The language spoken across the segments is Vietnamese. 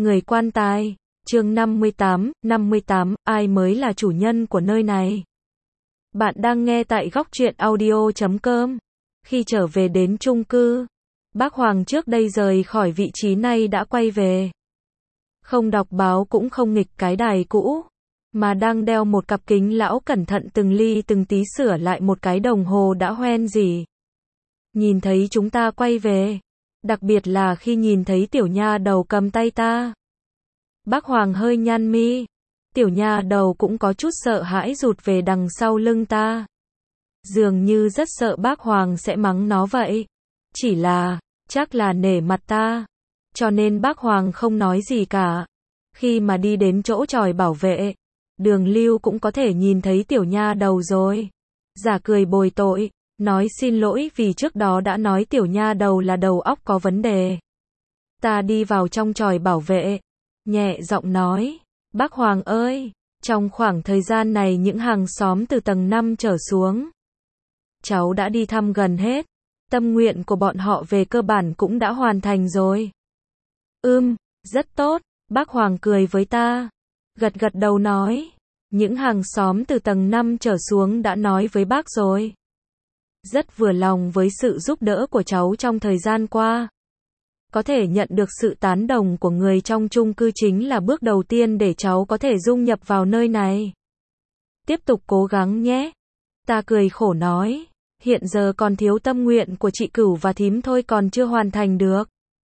Người quan tài, chương 58, ai mới là chủ nhân của nơi này? Bạn đang nghe tại góc truyện audio.com. Khi trở về đến chung cư, bác Hoàng trước đây rời khỏi vị trí này đã quay về. Không đọc báo cũng không nghịch cái đài cũ, mà đang đeo một cặp kính lão cẩn thận từng ly từng tí sửa lại một cái đồng hồ đã hoen rỉ. Nhìn thấy chúng ta quay về, đặc biệt là khi nhìn thấy tiểu nha đầu cầm tay ta. Bác Hoàng hơi nhăn mi, tiểu nha đầu cũng có chút sợ hãi rụt về đằng sau lưng ta. Dường như rất sợ bác Hoàng sẽ mắng nó vậy. Chỉ là, chắc là nể mặt ta, cho nên bác Hoàng không nói gì cả. Khi mà đi đến chỗ chòi bảo vệ, Đường Lưu cũng có thể nhìn thấy tiểu nha đầu rồi. Giả cười bồi tội, nói xin lỗi vì trước đó đã nói tiểu nha đầu là đầu óc có vấn đề. Ta đi vào trong chòi bảo vệ, nhẹ giọng nói, bác Hoàng ơi, trong khoảng thời gian này những hàng xóm từ tầng 5 trở xuống, cháu đã đi thăm gần hết, tâm nguyện của bọn họ về cơ bản cũng đã hoàn thành rồi. Rất tốt, bác Hoàng cười với ta, gật gật đầu nói, những hàng xóm từ tầng 5 trở xuống đã nói với bác rồi. Rất vừa lòng với sự giúp đỡ của cháu trong thời gian qua. Có thể nhận được sự tán đồng của người trong chung cư chính là bước đầu tiên để cháu có thể dung nhập vào nơi này. Tiếp tục cố gắng nhé. Ta cười khổ nói, hiện giờ còn thiếu tâm nguyện của chị Cửu và thím thôi còn chưa hoàn thành được.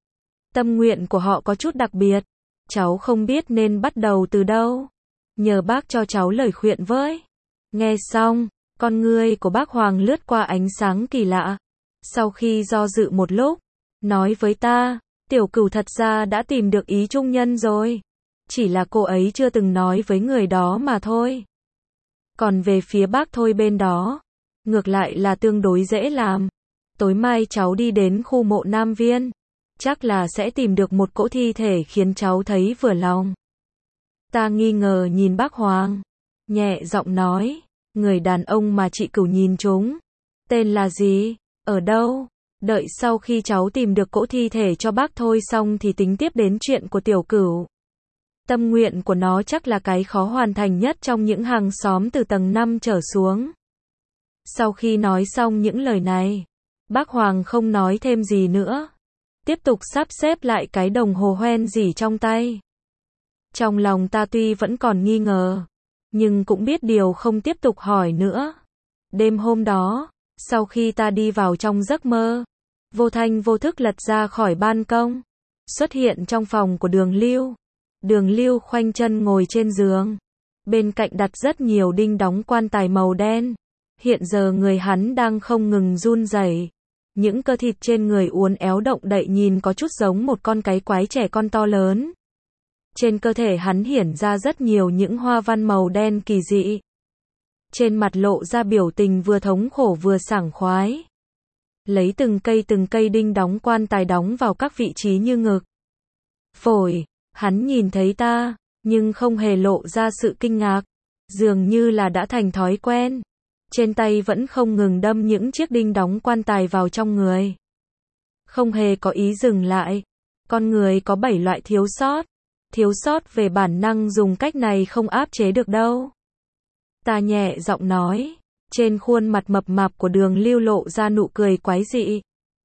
Tâm nguyện của họ có chút đặc biệt, cháu không biết nên bắt đầu từ đâu. Nhờ bác cho cháu lời khuyên với. Nghe xong, con ngươi của bác Hoàng lướt qua ánh sáng kỳ lạ. Sau khi do dự một lúc, nói với ta, tiểu Cửu thật ra đã tìm được ý trung nhân rồi. Chỉ là cô ấy chưa từng nói với người đó mà thôi. Còn về phía bác thôi bên đó, ngược lại là tương đối dễ làm. Tối mai cháu đi đến khu mộ Nam Viên, chắc là sẽ tìm được một cỗ thi thể khiến cháu thấy vừa lòng. Ta nghi ngờ nhìn bác Hoàng, nhẹ giọng nói, người đàn ông mà chị Cửu nhìn trúng, tên là gì, ở đâu? Đợi sau khi cháu tìm được cỗ thi thể cho bác thôi xong thì tính tiếp đến chuyện của tiểu Cửu. Tâm nguyện của nó chắc là cái khó hoàn thành nhất trong những hàng xóm từ tầng 5 trở xuống. Sau khi nói xong những lời này, bác Hoàng không nói thêm gì nữa. Tiếp tục sắp xếp lại cái đồng hồ hoen rỉ trong tay. Trong lòng ta tuy vẫn còn nghi ngờ, nhưng cũng biết điều không tiếp tục hỏi nữa. Đêm hôm đó, sau khi ta đi vào trong giấc mơ, vô thanh vô thức lật ra khỏi ban công, xuất hiện trong phòng của Đường Lưu. Đường Lưu khoanh chân ngồi trên giường, bên cạnh đặt rất nhiều đinh đóng quan tài màu đen. Hiện giờ người hắn đang không ngừng run rẩy. Những cơ thịt trên người uốn éo động đậy nhìn có chút giống một con cái quái trẻ con to lớn. Trên cơ thể hắn hiển ra rất nhiều những hoa văn màu đen kỳ dị. Trên mặt lộ ra biểu tình vừa thống khổ vừa sảng khoái. Lấy từng cây đinh đóng quan tài đóng vào các vị trí như ngực, phổi. Hắn nhìn thấy ta, nhưng không hề lộ ra sự kinh ngạc. Dường như là đã thành thói quen. Trên tay vẫn không ngừng đâm những chiếc đinh đóng quan tài vào trong người. Không hề có ý dừng lại. Con người có 7 loại thiếu sót. Thiếu sót về bản năng dùng cách này không áp chế được đâu. Ta nhẹ giọng nói. Trên khuôn mặt mập mạp của Đường Lưu lộ ra nụ cười quái dị.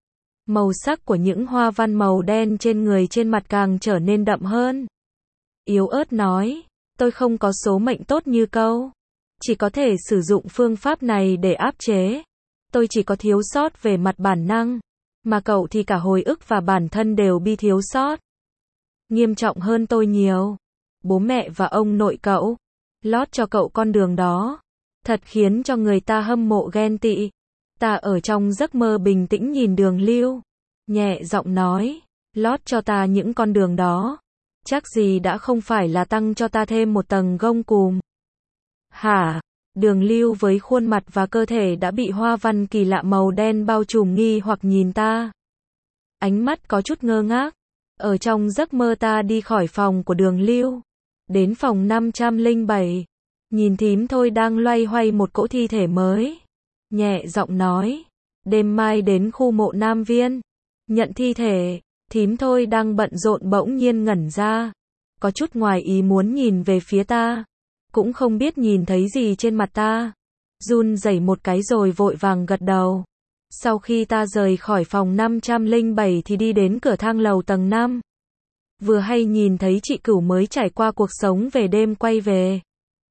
Màu sắc của những hoa văn màu đen trên người trên mặt càng trở nên đậm hơn. Yếu ớt nói, tôi không có số mệnh tốt như cậu. Chỉ có thể sử dụng phương pháp này để áp chế. Tôi chỉ có thiếu sót về mặt bản năng. Mà cậu thì cả hồi ức và bản thân đều bị thiếu sót. Nghiêm trọng hơn tôi nhiều. Bố mẹ và ông nội cậu lót cho cậu con đường đó. Thật khiến cho người ta hâm mộ ghen tị. Ta ở trong giấc mơ bình tĩnh nhìn Đường Lưu, nhẹ giọng nói, lót cho ta những con đường đó, chắc gì đã không phải là tăng cho ta thêm một tầng gông cùm. Hả? Đường Lưu với khuôn mặt và cơ thể đã bị hoa văn kỳ lạ màu đen bao trùm nghi hoặc nhìn ta. Ánh mắt có chút ngơ ngác. Ở trong giấc mơ ta đi khỏi phòng của Đường Lưu, đến phòng 507, nhìn thím thôi đang loay hoay một cỗ thi thể mới. Nhẹ giọng nói, đêm mai đến khu mộ Nam Viên, nhận thi thể. Thím thôi đang bận rộn bỗng nhiên ngẩn ra, có chút ngoài ý muốn nhìn về phía ta. Cũng không biết nhìn thấy gì trên mặt ta. Run rẩy một cái rồi vội vàng gật đầu. Sau khi ta rời khỏi phòng 507 thì đi đến cửa thang lầu tầng 5. Vừa hay nhìn thấy chị Cửu mới trải qua cuộc sống về đêm quay về.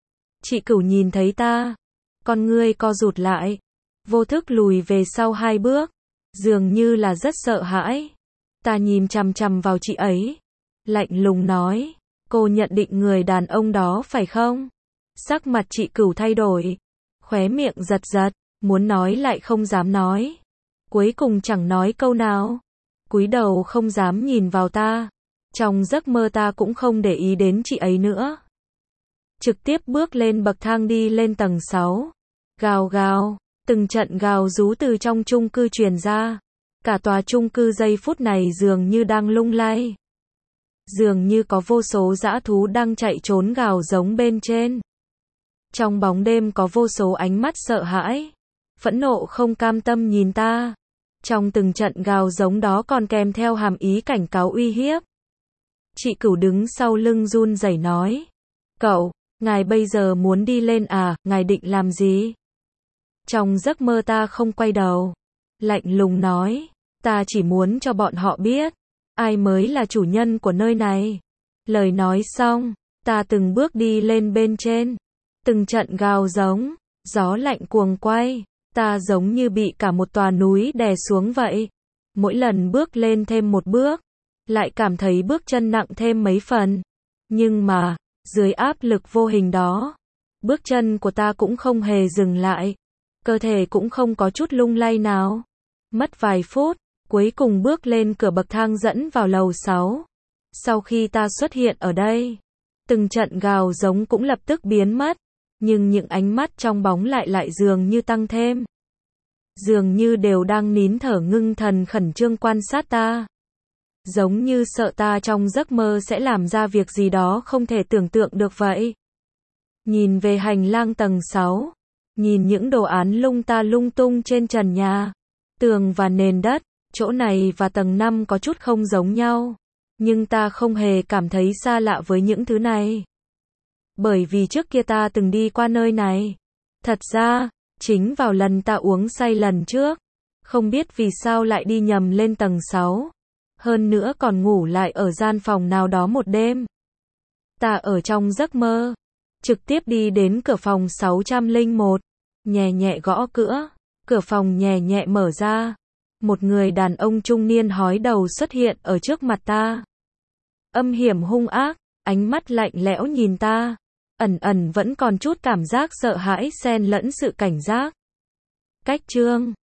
Chị Cửu nhìn thấy ta, con ngươi co rụt lại, vô thức lùi về sau 2 bước, dường như là rất sợ hãi. Ta nhìn chằm chằm vào chị ấy, lạnh lùng nói, cô nhận định người đàn ông đó phải không? Sắc mặt chị Cửu thay đổi, khóe miệng giật giật, muốn nói lại không dám nói. Cuối cùng chẳng nói câu nào, cúi đầu không dám nhìn vào ta. Trong giấc mơ ta cũng không để ý đến chị ấy nữa. Trực tiếp bước lên bậc thang đi lên tầng 6. Gào gào, từng trận gào rú từ trong chung cư truyền ra. Cả tòa chung cư giây phút này dường như đang lung lay. Dường như có vô số dã thú đang chạy trốn gào giống bên trên. Trong bóng đêm có vô số ánh mắt sợ hãi, phẫn nộ không cam tâm nhìn ta. Trong từng trận gào giống đó còn kèm theo hàm ý cảnh cáo uy hiếp. Chị Cửu đứng sau lưng run rẩy nói. Cậu, ngài bây giờ muốn đi lên à, ngài định làm gì? Trong giấc mơ ta không quay đầu. Lạnh lùng nói. Ta chỉ muốn cho bọn họ biết. Ai mới là chủ nhân của nơi này. Lời nói xong, ta từng bước đi lên bên trên. Từng trận gào giống, gió lạnh cuồng quay. Ta giống như bị cả một tòa núi đè xuống vậy. Mỗi lần bước lên thêm một bước, lại cảm thấy bước chân nặng thêm mấy phần. Nhưng mà, dưới áp lực vô hình đó, bước chân của ta cũng không hề dừng lại. Cơ thể cũng không có chút lung lay nào. Mất vài phút, cuối cùng bước lên cửa bậc thang dẫn vào lầu 6. Sau khi ta xuất hiện ở đây, từng trận gào giống cũng lập tức biến mất. Nhưng những ánh mắt trong bóng lại dường như tăng thêm. Dường như đều đang nín thở ngưng thần khẩn trương quan sát ta. Giống như sợ ta trong giấc mơ sẽ làm ra việc gì đó không thể tưởng tượng được vậy. Nhìn về hành lang tầng 6. Nhìn những đồ án lung tung trên trần nhà, tường và nền đất. Chỗ này và tầng 5 có chút không giống nhau. Nhưng ta không hề cảm thấy xa lạ với những thứ này. Bởi vì trước kia ta từng đi qua nơi này. Thật ra, chính vào lần ta uống say lần trước. Không biết vì sao lại đi nhầm lên tầng 6. Hơn nữa còn ngủ lại ở gian phòng nào đó một đêm. Ta ở trong giấc mơ. Trực tiếp đi đến cửa phòng 601. Nhẹ nhẹ gõ cửa. Cửa phòng nhẹ nhẹ mở ra. Một người đàn ông trung niên hói đầu xuất hiện ở trước mặt ta. Âm hiểm hung ác, ánh mắt lạnh lẽo nhìn ta. Ẩn vẫn còn chút cảm giác sợ hãi xen lẫn sự cảnh giác. Cách chương